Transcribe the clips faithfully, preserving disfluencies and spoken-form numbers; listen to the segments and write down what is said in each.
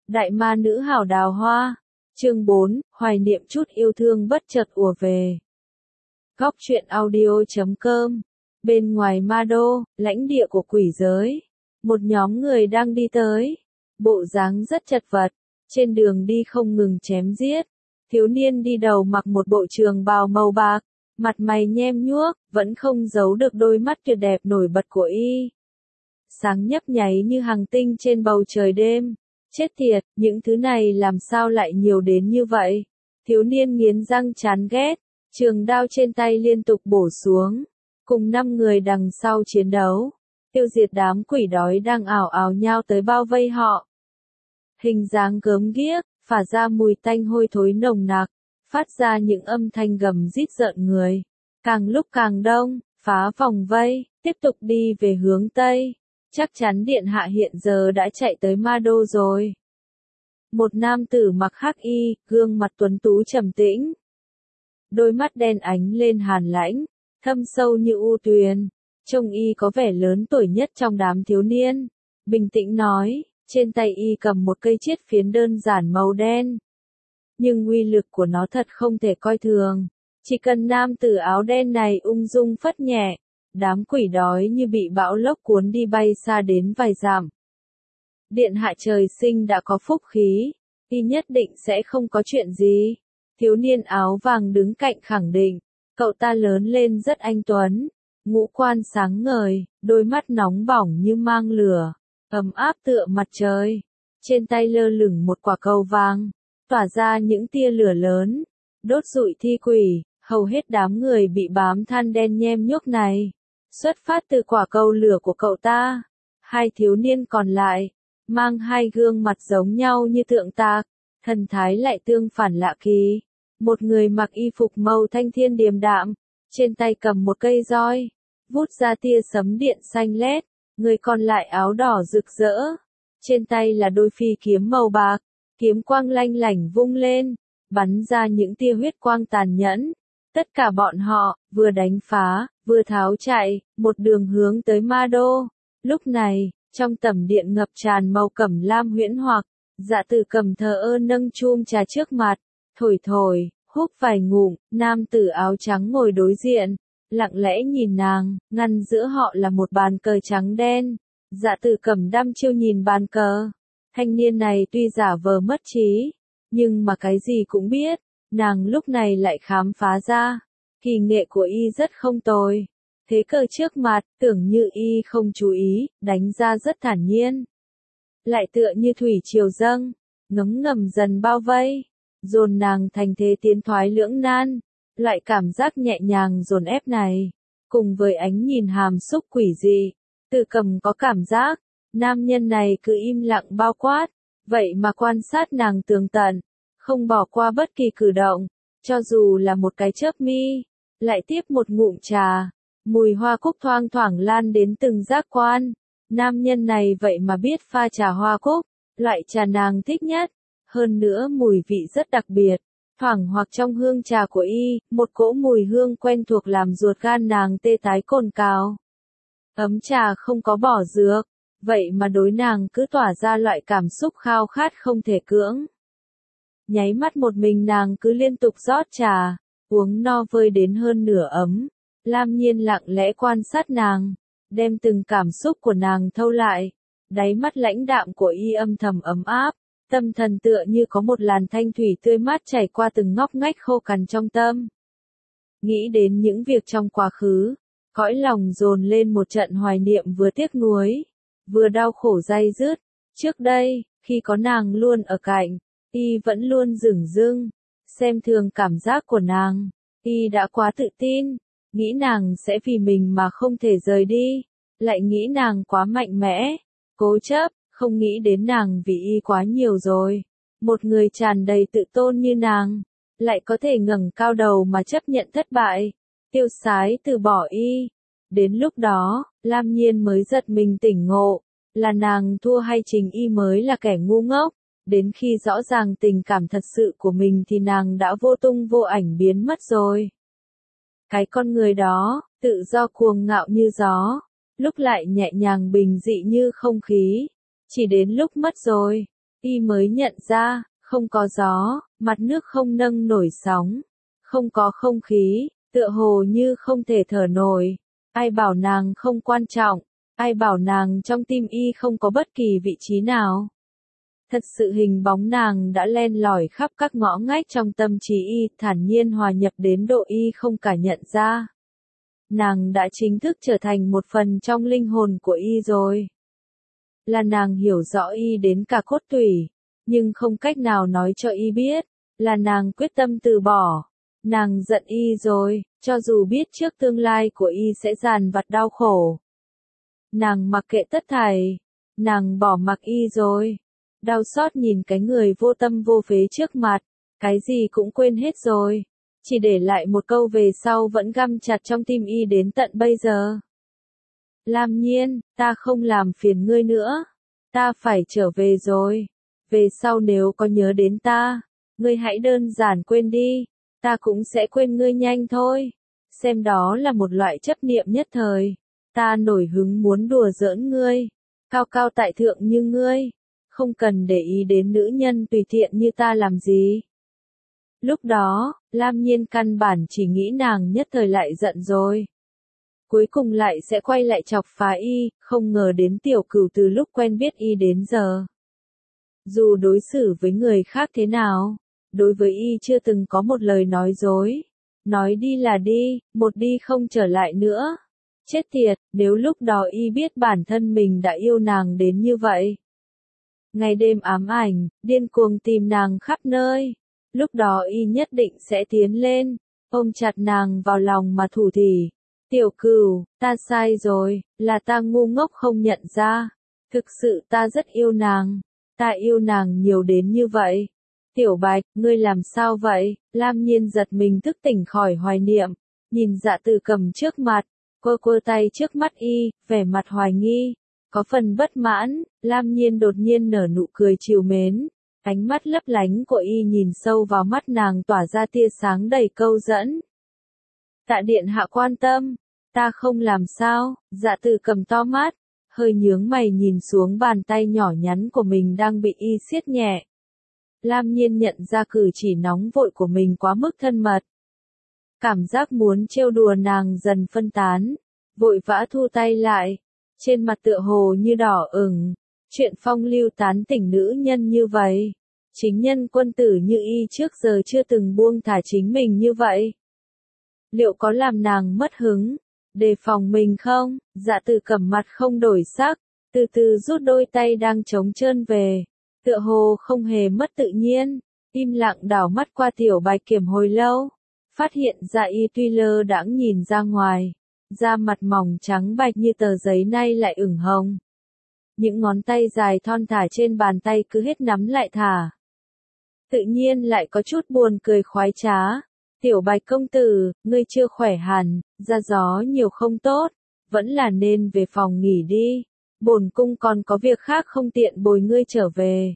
Đại ma nữ hảo đào hoa. Chương bốn, hoài niệm chút yêu thương bất chợt ùa về. Góc truyện audio chấm com. Bên ngoài ma đô, lãnh địa của quỷ giới, một nhóm người đang đi tới. Bộ dáng rất chật vật, trên đường đi không ngừng chém giết. Thiếu niên đi đầu mặc một bộ trường bào màu bạc, mặt mày nhem nhuốc, vẫn không giấu được đôi mắt tuyệt đẹp nổi bật của y. Sáng nhấp nháy như hàng tinh trên bầu trời đêm. Chết tiệt, những thứ này làm sao lại nhiều đến như vậy? Thiếu niên nghiến răng chán ghét, trường đao trên tay liên tục bổ xuống, cùng năm người đằng sau chiến đấu, tiêu diệt đám quỷ đói đang ảo ảo nhao tới bao vây họ. Hình dáng gớm ghiếc, phả ra mùi tanh hôi thối nồng nặc, phát ra những âm thanh gầm rít rợn người. Càng lúc càng đông, phá vòng vây, tiếp tục đi về hướng Tây. Chắc chắn điện hạ hiện giờ đã chạy tới ma đô rồi. Một nam tử mặc hắc y, gương mặt tuấn tú trầm tĩnh. Đôi mắt đen ánh lên hàn lãnh, thâm sâu như u tuyền. Trông y có vẻ lớn tuổi nhất trong đám thiếu niên. Bình tĩnh nói, trên tay y cầm một cây chiết phiến đơn giản màu đen. Nhưng uy lực của nó thật không thể coi thường. Chỉ cần nam tử áo đen này ung dung phất nhẹ, đám quỷ đói như bị bão lốc cuốn đi bay xa đến vài dặm. Điện hạ trời sinh đã có phúc khí, y nhất định sẽ không có chuyện gì. Thiếu niên áo vàng đứng cạnh khẳng định, cậu ta lớn lên rất anh tuấn, ngũ quan sáng ngời, đôi mắt nóng bỏng như mang lửa, ấm áp tựa mặt trời. Trên tay lơ lửng một quả cầu vàng, tỏa ra những tia lửa lớn, đốt rụi thi quỷ. Hầu hết đám người bị bám than đen nhem nhuốc này xuất phát từ quả cầu lửa của cậu ta. Hai thiếu niên còn lại, mang hai gương mặt giống nhau như tượng tạc, thần thái lại tương phản lạ kỳ. Một người mặc y phục màu thanh thiên điềm đạm, trên tay cầm một cây roi, vút ra tia sấm điện xanh lét, người còn lại áo đỏ rực rỡ, trên tay là đôi phi kiếm màu bạc, kiếm quang lanh lảnh vung lên, bắn ra những tia huyết quang tàn nhẫn. Tất cả bọn họ, vừa đánh phá, vừa tháo chạy, một đường hướng tới ma đô. Lúc này, trong tẩm điện ngập tràn màu cẩm lam huyễn hoặc, Dạ Tử Cầm thờ ơ nâng chum trà trước mặt, thổi thổi, húp vài ngụm, nam tử áo trắng ngồi đối diện, lặng lẽ nhìn nàng, ngăn giữa họ là một bàn cờ trắng đen. Dạ Tử Cầm đăm chiêu nhìn bàn cờ. Thanh niên này tuy giả vờ mất trí, nhưng mà cái gì cũng biết. Nàng lúc này lại khám phá ra, kỳ nghệ của y rất không tồi. Thế cờ trước mặt, tưởng như y không chú ý, đánh ra rất thản nhiên. Lại tựa như thủy triều dâng, ngấm ngầm dần bao vây, dồn nàng thành thế tiến thoái lưỡng nan. Loại cảm giác nhẹ nhàng dồn ép này, cùng với ánh nhìn hàm xúc quỷ dị, Tử Cầm có cảm giác, nam nhân này cứ im lặng bao quát, vậy mà quan sát nàng tường tận. Không bỏ qua bất kỳ cử động, cho dù là một cái chớp mi. Lại tiếp một ngụm trà, mùi hoa cúc thoang thoảng lan đến từng giác quan. Nam nhân này vậy mà biết pha trà hoa cúc, loại trà nàng thích nhất. Hơn nữa mùi vị rất đặc biệt, thoảng hoặc trong hương trà của y, một cỗ mùi hương quen thuộc làm ruột gan nàng tê tái cồn cào. Ấm trà không có bỏ dược, vậy mà đối nàng cứ tỏa ra loại cảm xúc khao khát không thể cưỡng. Nháy mắt một mình nàng cứ liên tục rót trà, uống no vơi đến hơn nửa ấm. Lam Nhiên lặng lẽ quan sát nàng, đem từng cảm xúc của nàng thâu lại. Đáy mắt lãnh đạm của y âm thầm ấm áp, tâm thần tựa như có một làn thanh thủy tươi mát chảy qua từng ngóc ngách khô cằn trong tâm. Nghĩ đến những việc trong quá khứ, cõi lòng dồn lên một trận hoài niệm vừa tiếc nuối, vừa đau khổ day dứt. Trước đây, khi có nàng luôn ở cạnh, y vẫn luôn dửng dưng, xem thường cảm giác của nàng. Y đã quá tự tin, nghĩ nàng sẽ vì mình mà không thể rời đi, lại nghĩ nàng quá mạnh mẽ, cố chấp, không nghĩ đến nàng vì y quá nhiều rồi. Một người tràn đầy tự tôn như nàng, lại có thể ngẩng cao đầu mà chấp nhận thất bại, tiêu sái từ bỏ y. Đến lúc đó, Lam Nhiên mới giật mình tỉnh ngộ, là nàng thua hay chính y mới là kẻ ngu ngốc. Đến khi rõ ràng tình cảm thật sự của mình thì nàng đã vô tung vô ảnh biến mất rồi. Cái con người đó, tự do cuồng ngạo như gió, lúc lại nhẹ nhàng bình dị như không khí. Chỉ đến lúc mất rồi, Y mới nhận ra, không có gió, mặt nước không nâng nổi sóng, không có không khí, tựa hồ như không thể thở nổi. Ai bảo nàng không quan trọng, ai bảo nàng trong tim Y không có bất kỳ vị trí nào. Thật sự hình bóng nàng đã len lỏi khắp các ngõ ngách trong tâm trí Y, thản nhiên hòa nhập đến độ Y không cả nhận ra. Nàng đã chính thức trở thành một phần trong linh hồn của Y rồi. Là nàng hiểu rõ Y đến cả cốt tủy, nhưng không cách nào nói cho Y biết. Là nàng quyết tâm từ bỏ. Nàng giận Y rồi, cho dù biết trước tương lai của Y sẽ dằn vặt đau khổ. Nàng mặc kệ tất thảy. Nàng bỏ mặc Y rồi. Đau xót nhìn cái người vô tâm vô phế trước mặt, cái gì cũng quên hết rồi. Chỉ để lại một câu về sau vẫn găm chặt trong tim Y đến tận bây giờ. Lam Nhiên, ta không làm phiền ngươi nữa. Ta phải trở về rồi. Về sau nếu có nhớ đến ta, ngươi hãy đơn giản quên đi. Ta cũng sẽ quên ngươi nhanh thôi. Xem đó là một loại chấp niệm nhất thời. Ta nổi hứng muốn đùa giỡn ngươi. Cao cao tại thượng như ngươi. Không cần để ý đến nữ nhân tùy tiện như ta làm gì. Lúc đó, Lam Nhiên căn bản chỉ nghĩ nàng nhất thời lại giận rồi. Cuối cùng lại sẽ quay lại chọc phá Y, không ngờ đến tiểu cửu từ lúc quen biết Y đến giờ. Dù đối xử với người khác thế nào, đối với Y chưa từng có một lời nói dối. Nói đi là đi, một đi không trở lại nữa. Chết tiệt, nếu lúc đó Y biết bản thân mình đã yêu nàng đến như vậy. Ngày đêm ám ảnh, điên cuồng tìm nàng khắp nơi. Lúc đó Y nhất định sẽ tiến lên, ôm chặt nàng vào lòng mà thủ thỉ. Tiểu Cửu, ta sai rồi, là ta ngu ngốc không nhận ra. Thực sự ta rất yêu nàng. Ta yêu nàng nhiều đến như vậy. Tiểu Bạch, ngươi làm sao vậy? Lam Nhiên giật mình thức tỉnh khỏi hoài niệm. Nhìn Dạ Từ Cầm trước mặt, quơ quơ tay trước mắt Y, vẻ mặt hoài nghi. Có phần bất mãn, Lam Nhiên đột nhiên nở nụ cười trìu mến. Ánh mắt lấp lánh của Y nhìn sâu vào mắt nàng tỏa ra tia sáng đầy câu dẫn. Tạ điện hạ quan tâm, ta không làm sao. Dạ Từ Cầm to mắt, hơi nhướng mày nhìn xuống bàn tay nhỏ nhắn của mình đang bị Y siết nhẹ. Lam Nhiên nhận ra cử chỉ nóng vội của mình quá mức thân mật. Cảm giác muốn trêu đùa nàng dần phân tán, vội vã thu tay lại. Trên mặt tựa hồ như đỏ ửng, chuyện phong lưu tán tỉnh nữ nhân như vậy. Chính nhân quân tử như Y trước giờ chưa từng buông thả chính mình như vậy. Liệu có làm nàng mất hứng, đề phòng mình không? Dạ Từ Cầm mặt không đổi sắc, từ từ rút đôi tay đang trống trơn về. Tựa hồ không hề mất tự nhiên, im lặng đảo mắt qua Tiểu Bạch Kiểm hồi lâu. Phát hiện ra Y tuy lơ đãng nhìn ra ngoài. Da mặt mỏng trắng bạch như tờ giấy nay lại ửng hồng. Những ngón tay dài thon thả trên bàn tay cứ hết nắm lại thả. Tự nhiên lại có chút buồn cười khoái trá. Tiểu Bạch công tử, ngươi chưa khỏe hẳn, ra gió nhiều không tốt, vẫn là nên về phòng nghỉ đi. Bổn cung còn có việc khác không tiện bồi ngươi trở về.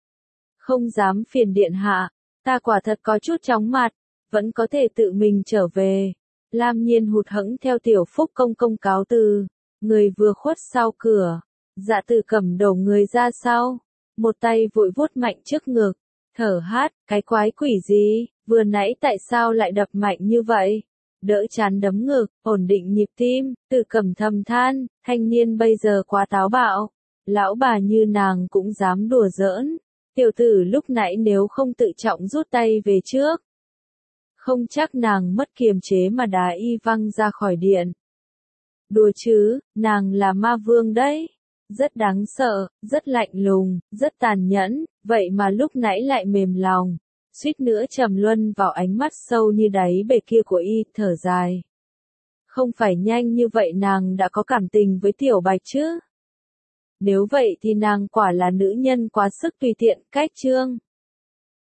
Không dám phiền điện hạ, ta quả thật có chút chóng mặt, vẫn có thể tự mình trở về. Lam Nhiên hụt hẫng theo Tiểu Phúc công công cáo từ, người vừa khuất sau cửa. Dạ Từ Cầm đổ người ra sau, một tay vội vuốt mạnh trước ngực, thở hát, cái quái quỷ gì, vừa nãy tại sao lại đập mạnh như vậy? Đỡ chán đấm ngực, ổn định nhịp tim, Từ Cầm thầm than, thanh niên bây giờ quá táo bạo. Lão bà như nàng cũng dám đùa giỡn. Tiểu tử lúc nãy nếu không tự trọng rút tay về trước, không chắc nàng mất kiềm chế mà đá Y văng ra khỏi điện. Đùa chứ, nàng là ma vương đấy. Rất đáng sợ, rất lạnh lùng, rất tàn nhẫn, vậy mà lúc nãy lại mềm lòng. Suýt nữa trầm luân vào ánh mắt sâu như đáy bể kia của Y, thở dài. Không phải nhanh như vậy nàng đã có cảm tình với Tiểu Bạch chứ? Nếu vậy thì nàng quả là nữ nhân quá sức tùy tiện, cách trương.